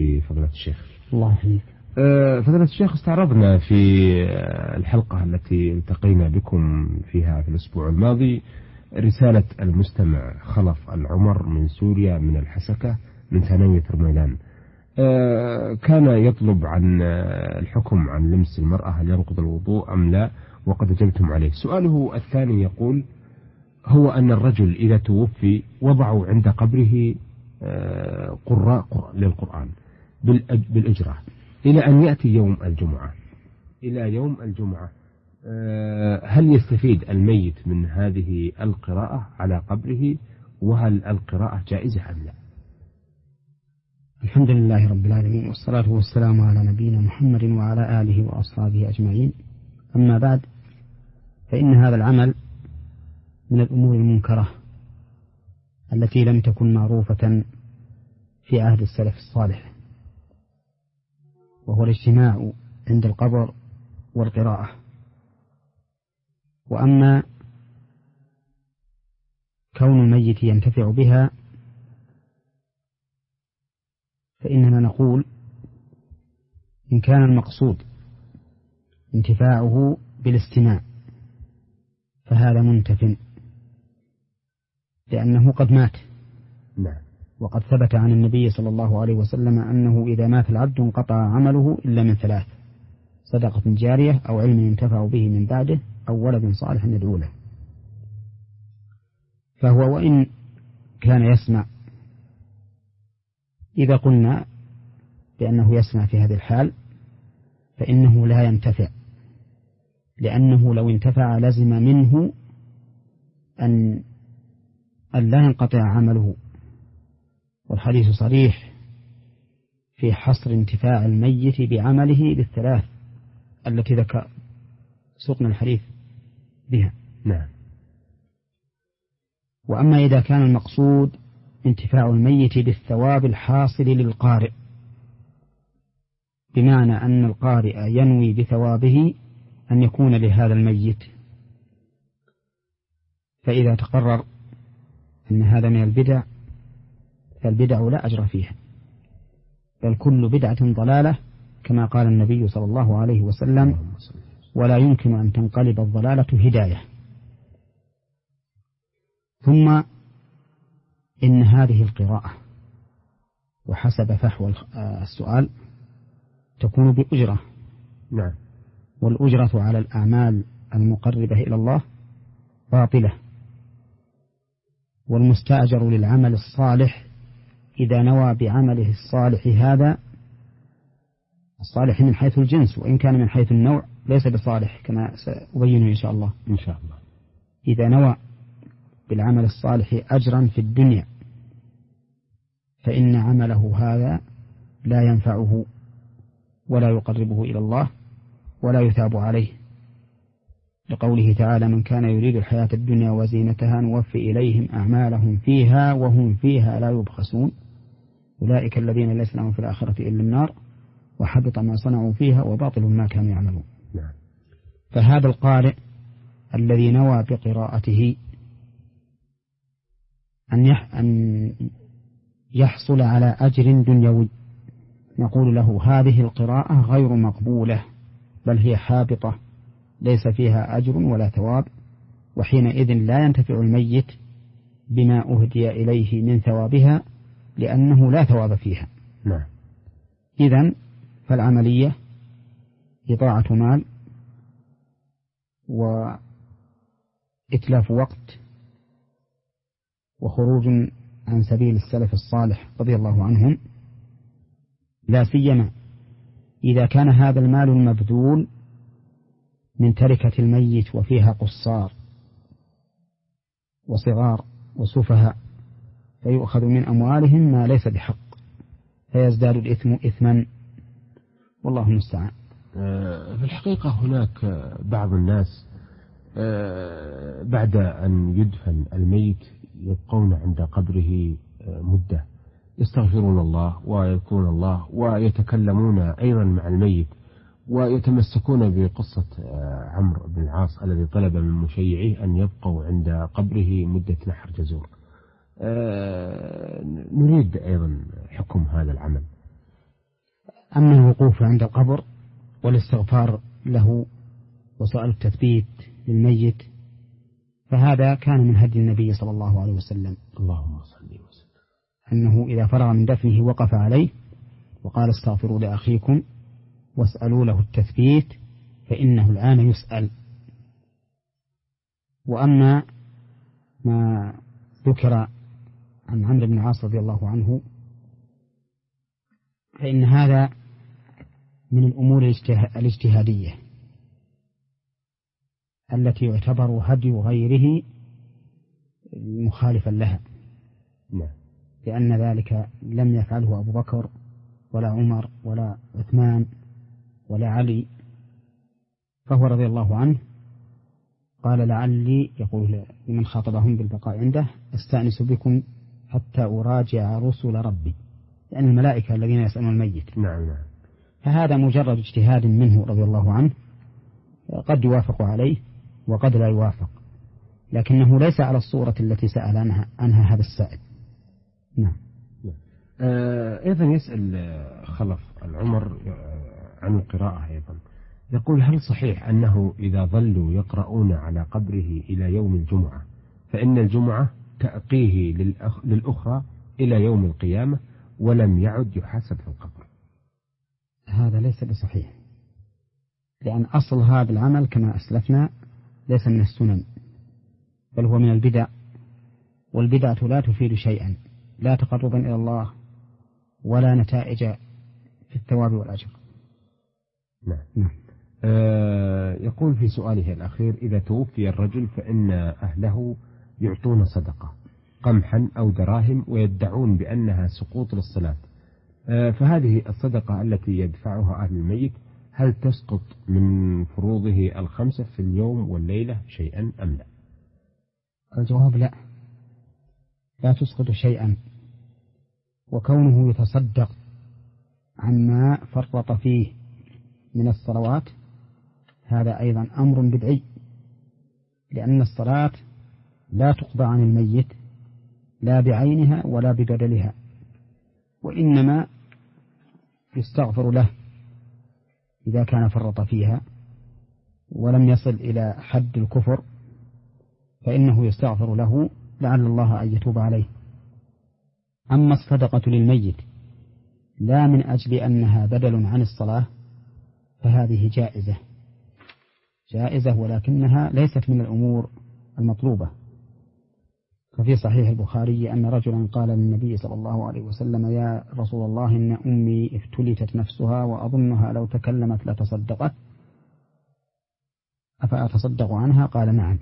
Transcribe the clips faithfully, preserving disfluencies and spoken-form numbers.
بفضيلة الشيخ. الله يحييك. فضيلة الشيخ، استعرضنا في الحلقة التي التقينا بكم فيها في الأسبوع الماضي رسالة المستمع خلف العمر من سوريا من الحسكة من ثانوية رميلان. كان يطلب عن الحكم عن لمس المرأة، هل ينقض الوضوء أم لا، وقد أجبتم عليه. سؤاله الثاني يقول: هو أن الرجل إذا توفي وضعوا عند قبره قراء للقرآن بالأجرة إلى أن يأتي يوم الجمعة إلى يوم الجمعة هل يستفيد الميت من هذه القراءة على قبره، وهل القراءة جائزة أم لا؟ الحمد لله رب العالمين، والصلاة والسلام على نبينا محمد وعلى آله وأصحابه أجمعين. أما بعد، فإن هذا العمل من الأمور المنكرة التي لم تكن معروفة في عهد السلف الصالح، وهو الاجتماع عند القبر والقراءة. وأما كون الميت ينتفع بها فإننا نقول إن كان المقصود انتفاعه بالاستماع فهذا منتف، لأنه قد مات. نعم. وقد ثبت عن النبي صلى الله عليه وسلم أنه إذا مات العبد انقطع عمله إلا من ثلاث: صدقة جارية، أو علم ينتفع به من بعده، أو ولد صالح يدعو له. فهو وإن كان يسمع، إذا قلنا بأنه يسمع في هذه الحال فإنه لا ينتفع، لأنه لو انتفع لزم منه أن أن لا ينقطع عمله، والحديث صريح في حصر انتفاع الميت بعمله بالثلاث التي ذكر سقنا الحديث بها. نعم. وأما إذا كان المقصود انتفاع الميت بالثواب الحاصل للقارئ، بمعنى أن القارئ ينوي بثوابه أن يكون لهذا الميت، فإذا تقرر أن هذا من البدع فالبدع لا أجر فيها، بل كل بدعة ضلالة كما قال النبي صلى الله عليه وسلم: ولا يمكن أن تنقلب الضلالة هداية. ثم إن هذه القراءة وحسب فحوى السؤال تكون بأجرة. نعم. والأجرة على الأعمال المقربة إلى الله باطلة، والمستأجر للعمل الصالح إذا نوى بعمله الصالح هذا الصالح من حيث الجنس، وإن كان من حيث النوع ليس بصالح كما سأبينه إن شاء الله. إن شاء الله. إذا نوى بالعمل الصالح أجرا في الدنيا فإن عمله هذا لا ينفعه ولا يقربه إلى الله ولا يثاب عليه، لقوله تعالى: من كان يريد الحياة الدنيا وزينتها نوفي إليهم أعمالهم فيها وهم فيها لا يبخسون أولئك الذين ليس لهم في الآخرة إلا النار وحبط ما صنعوا فيها وباطل ما كانوا يعملون. نعم. فهذا القارئ الذي نوى بقراءته أن يحصل على أجر دنيوي نقول له: هذه القراءة غير مقبولة، بل هي حابطة ليس فيها أجر ولا ثواب، وحينئذ لا ينتفع الميت بما أهدي إليه من ثوابها لأنه لا ثواب فيها. نعم. إذن فالعملية إضاعة مال وإتلاف وقت وخروج عن سبيل السلف الصالح رضي الله عنهم، لا سيما إذا كان هذا المال المبذول من تركة الميت وفيها قصار وصغار وسفهاء، فيؤخذ من أموالهم ما ليس بحق فيزداد الإثم إثما، والله المستعان. في الحقيقة هناك بعض الناس بعد أن يدفن الميت يبقون عند قبره مدة يستغفرون الله ويذكرون الله ويتكلمون أيضا مع الميت، ويتمسكون بقصة عمرو بن العاص الذي طلب من مشيعيه أن يبقوا عند قبره مدة نحر جزور. نريد أيضا حكم هذا العمل. أما الوقوف عند القبر والاستغفار له وسؤال التثبيت للميت فهذا كان من هدي النبي صلى الله عليه وسلم، اللهم صل وسلم، أنه إذا فرغ من دفنه وقف عليه وقال استغفروا لأخيكم واسألوا له التثبيت فإنه الآن يسأل. وأما ما ذكر عن عمرو بن العاص رضي الله عنه فإن هذا من الأمور الاجتهادية التي يعتبر هدي غيره مخالفا لها، لأن ذلك لم يفعله أبو بكر ولا عمر ولا عثمان ولا علي، فهو رضي الله عنه قال لعلي يقول لمن خاطبهم بالبقاء عنده استأنس بكم حتى أراجع رسل ربي، لأن يعني الملائكة الذين يسألون الميت. نعم نعم. فهذا مجرد اجتهاد منه رضي الله عنه قد يوافق عليه وقد لا يوافق، لكنه ليس على الصورة التي سأل عنها, عنها هذا السائل. نعم. أيضا يسأل خلف العمر عن القراءة أيضا، يقول هل صحيح أنه إذا ظلوا يقرؤون على قبره إلى يوم الجمعة فإن الجمعة تأقيه للأخ... للأخرى إلى يوم القيامة ولم يعد يحاسب في القبر؟ هذا ليس بصحيح، لأن أصل هذا العمل كما أسلفنا ليس من السنن بل هو من البدع، والبدعة لا تفيد شيئا، لا تقربا إلى الله ولا نتائج في الثواب والأجر. نعم. نعم. آه يقول في سؤاله الأخير إذا توفي الرجل فإن أهله يعطون صدقة قمحا أو دراهم ويدعون بأنها سقوط للصلاة، آه فهذه الصدقة التي يدفعها أهل الميت هل تسقط من فروضه الخمسة في اليوم والليلة شيئا أم لا؟ الجواب لا، لا تسقط شيئا، وكونه يتصدق عما فرط فيه من الصلوات هذا أيضا أمر بدعي، لأن الصلاة لا تقضى عن الميت لا بعينها ولا بدللها، وإنما يستغفر له إذا كان فرط فيها ولم يصل إلى حد الكفر فإنه يستغفر له لعل الله أن يتوب عليه. أما الصدقة للميت لا من أجل أنها بدل عن الصلاة فهذه جائزة جائزة ولكنها ليست من الأمور المطلوبة. ففي صحيح البخاري أن رجلا قال للنبي صلى الله عليه وسلم يا رسول الله إن أمي افتلتت نفسها وأظنها لو تكلمت لتصدقت أفأتصدق عنها؟ قال نعم.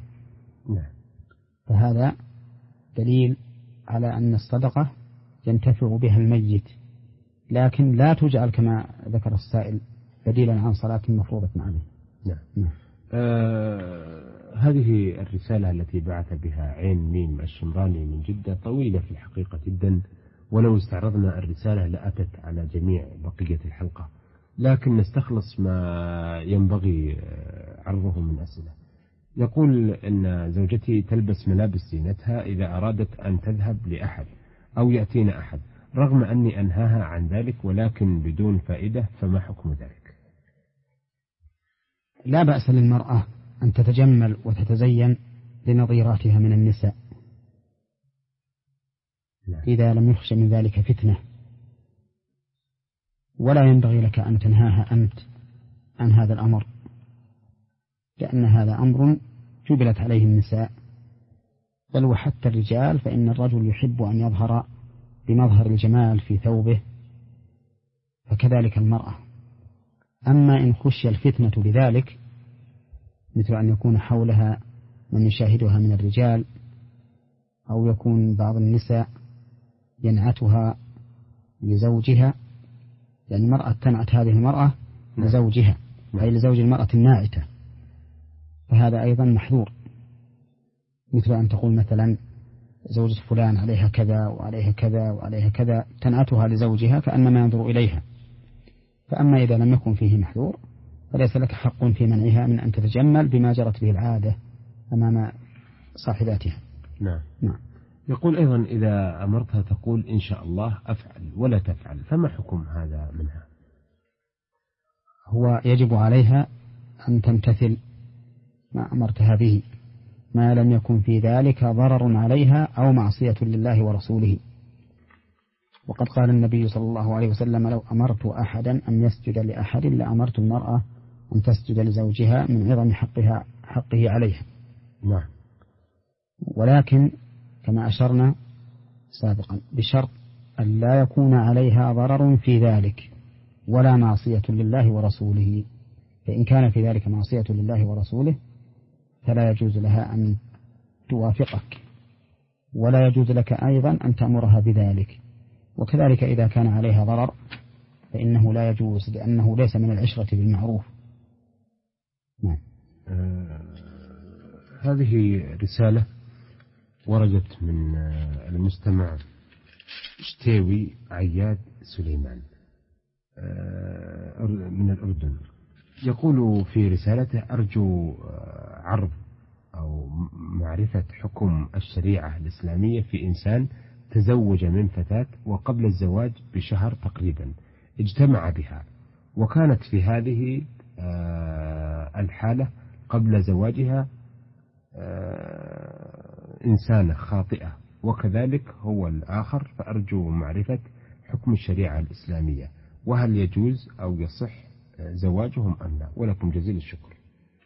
فهذا دليل على أن الصدقة ينتفع بها الميت، لكن لا تجعل كما ذكر السائل بديلا عن صلاة مفروضة عليه. نعم. نعم. آه هذه الرسالة التي بعث بها عين ميم الشمراني من جدة طويلة في الحقيقة جدا، ولو استعرضنا الرسالة لأتت على جميع بقية الحلقة، لكن نستخلص ما ينبغي عرضه من أسئلة. يقول أن زوجتي تلبس ملابس زينتها إذا أرادت أن تذهب لأحد أو يأتينا أحد، رغم أني أنهاها عن ذلك ولكن بدون فائدة، فما حكم ذلك؟ لا بأس للمرأة أن تتجمل وتتزين لنظيراتها من النساء إذا لم يخش من ذلك فتنة، ولا ينبغي لك أن تنهاها أنت عن هذا الأمر، لأن هذا أمر جبلت عليه النساء، بل وحتى الرجال، فإن الرجل يحب أن يظهر بمظهر الجمال في ثوبه، فكذلك المرأة. أما إن خشي الفتنة بذلك مثل أن يكون حولها من يشاهدها من الرجال، أو يكون بعض النساء ينعتها لزوجها، لأن المرأة تنعت هذه المرأة لزوجها أي لزوج المرأة الناعتة، فهذا أيضا محذور، مثل أن تقول مثلا زوجة فلان عليها كذا وعليها كذا وعليها كذا، تنعتها لزوجها كأنما ينظر إليها. فأما إذا لم يكن فيه محذور فليس لك حق في منعها من أن تتجمل بما جرت به العادة أمام صاحباتها. نعم. نعم. يقول أيضا إذا أمرتها تقول إن شاء الله أفعل ولا تفعل، فما حكم هذا منها؟ هو يجب عليها أن تمتثل ما أمرتها به ما لم يكن في ذلك ضرر عليها أو معصية لله ورسوله. وقد قال النبي صلى الله عليه وسلم: لو أمرت أحدا أن يسجد لأحد لأمرت المرأة أن تسجد لزوجها من عظم حقها حقه عليها. نعم. ولكن كما أشرنا سابقا بشرط أن لا يكون عليها ضرر في ذلك ولا معصية لله ورسوله، فإن كان في ذلك معصية لله ورسوله فلا يجوز لها أن توافقك، ولا يجوز لك أيضا أن تأمرها بذلك. وكذلك إذا كان عليها ضرر فإنه لا يجوز، لأنه ليس من العشرة بالمعروف. نعم. آه هذه رسالة وردت من آه المستمع شتاوي عياد سليمان آه من الأردن. يقول في رسالته: أرجو آه عرض أو معرفة حكم الشريعة الإسلامية في إنسان تزوج من فتاة وقبل الزواج بشهر تقريبا اجتمع بها، وكانت في هذه الحالة قبل زواجها إنسانة خاطئة، وكذلك هو الآخر، فأرجو معرفة حكم الشريعة الإسلامية، وهل يجوز أو يصح زواجهم أم لا؟ ولكم جزيل الشكر.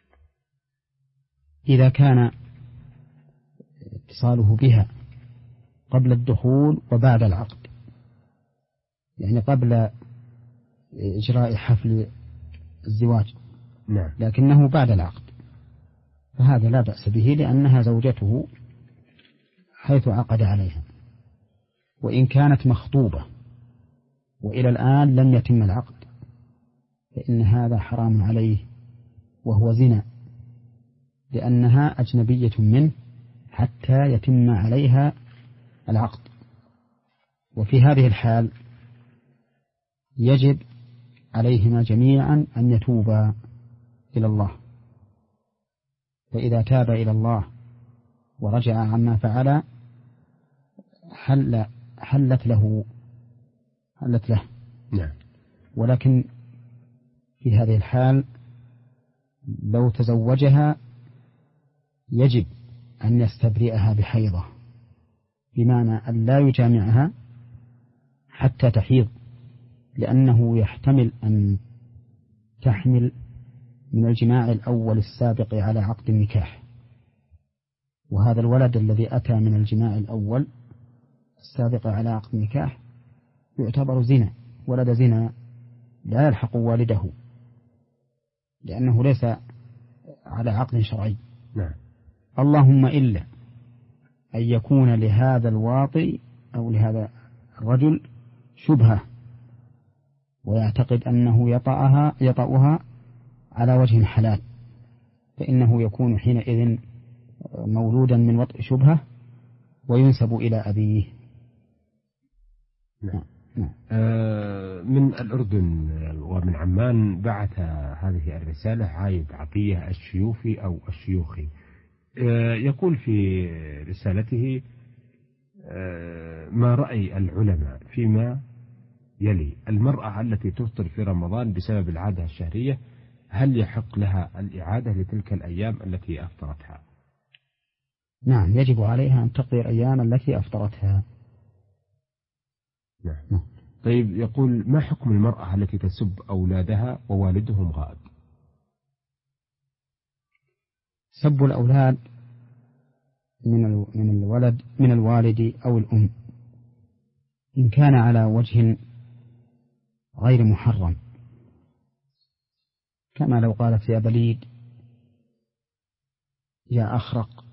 إذا كان اتصاله بها قبل الدخول وبعد العقد، يعني قبل إجراء حفل الزواج، نعم، لكنه بعد العقد، فهذا لا بأس به، لأنها زوجته حيث عقد عليها. وإن كانت مخطوبة وإلى الآن لم يتم العقد فإن هذا حرام عليه وهو زنا، لأنها أجنبية منه حتى يتم عليها العقد. وفي هذه الحال يجب عليهما جميعا أن يتوبا إلى الله، فإذا تاب إلى الله ورجع عما فعل حل حلت له حلت له نعم. ولكن في هذه الحال لو تزوجها يجب أن يستبرئها بحيضة، بمعنى أن لا يجامعها حتى تحيض، لأنه يحتمل أن تحمل من الجماع الأول السابق على عقد النكاح، وهذا الولد الذي أتى من الجماع الأول السابق على عقد النكاح يعتبر زنا، ولد زنا لا يلحق والده، لأنه ليس على عقد شرعي. نعم. اللهم إلا أن يكون لهذا الواطي أو لهذا الرجل شبهة ويعتقد أنه يطأها يطأها على وجه حلال، فإنه يكون حينئذ مولودا من وطء شبهة وينسب إلى أبيه. نعم. نعم. آه من الأردن ومن عمان بعث هذه الرسالة عايد عطية الشيوفي أو الشيوخي. آه يقول في رسالته: آه ما رأي العلماء فيما يلي: المرأة التي تفطر في رمضان بسبب العادة الشهرية، هل يحق لها الإعادة لتلك الأيام التي أفطرتها؟ نعم، يجب عليها أن تقضي الأيام التي أفطرتها. نعم. نعم. طيب، يقول: ما حكم المرأة التي تسب أولادها ووالدهم غائب؟ سب الأولاد من من الولد من الوالد أو الأم إن كان على وجه غير محرم، كما لو قالت يا بليد، يا أخرق،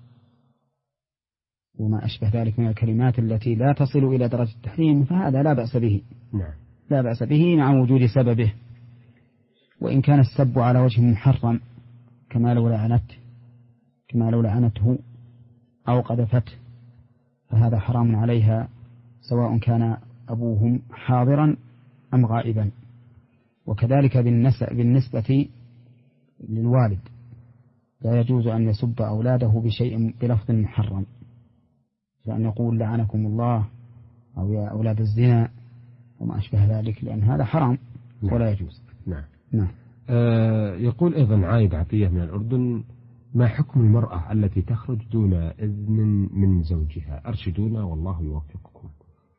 وما أشبه ذلك من الكلمات التي لا تصل إلى درجة التحريم، فهذا لا بأس به. نعم. لا بأس به مع وجود سببه. وإن كان السب على وجه محرم، كما لو لعنت كما لو لعنته أو قذفته، فهذا حرام عليها سواء كان أبوهم حاضرا أم غائبا. وكذلك بالنسبة للوالد، لا يجوز أن يسب أولاده بشيء بلفظ محرم، فأن يقول لعنكم الله أو يا أولاد الزنا وما أشبه ذلك، لأن هذا حرام ولا يجوز. نعم. نعم. آه يقول أيضا عايد عطية من الأردن: ما حكم المرأة التي تخرج دون إذن من زوجها؟ أرشدونا والله يوفقكم.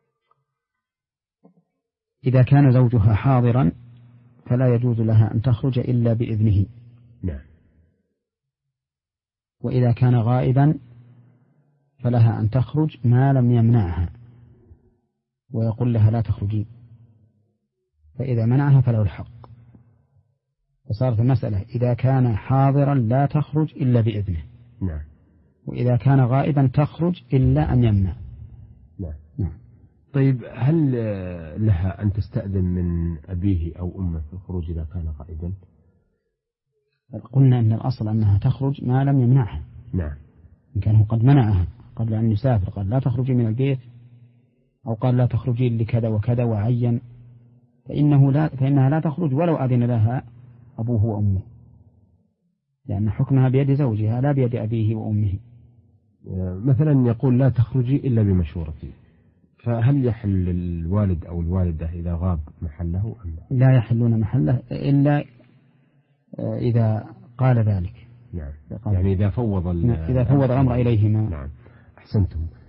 إذا كان زوجها حاضرا فلا يجوز لها أن تخرج إلا بإذنه. نعم. وإذا كان غائبا فلها أن تخرج ما لم يمنعها، ويقول لها لا تخرجين، فإذا منعها فله الحق. فصارت المسألة إذا كان حاضرا لا تخرج إلا بإذنه. نعم. وإذا كان غائبا تخرج إلا أن يمنع. نعم. نعم. طيب هل لها أن تستأذن من أبيه أو أمه في الخروج إذا كان غائبا؟ قلنا أن الأصل أنها تخرج ما لم يمنعها. نعم. إن كان قد منعها قبل أن يسافر، قال لا تخرجي من البيت، أو قال لا تخرجي لكذا وكذا وعين، فإنه لا فإنها لا تخرج ولو أذن لها أبوه وأمه، لأن حكمها بيد زوجها لا بيد أبيه وأمه. مثلا يقول لا تخرجي إلا بمشورتي، فهل يحل الوالد أو الوالدة إذا غاب محله أم لا؟ لا يحلون محله إلا إذا قال ذلك. نعم. يعني إذا فوض إذا فوض الأمر إليهما. نعم. أحسنتم.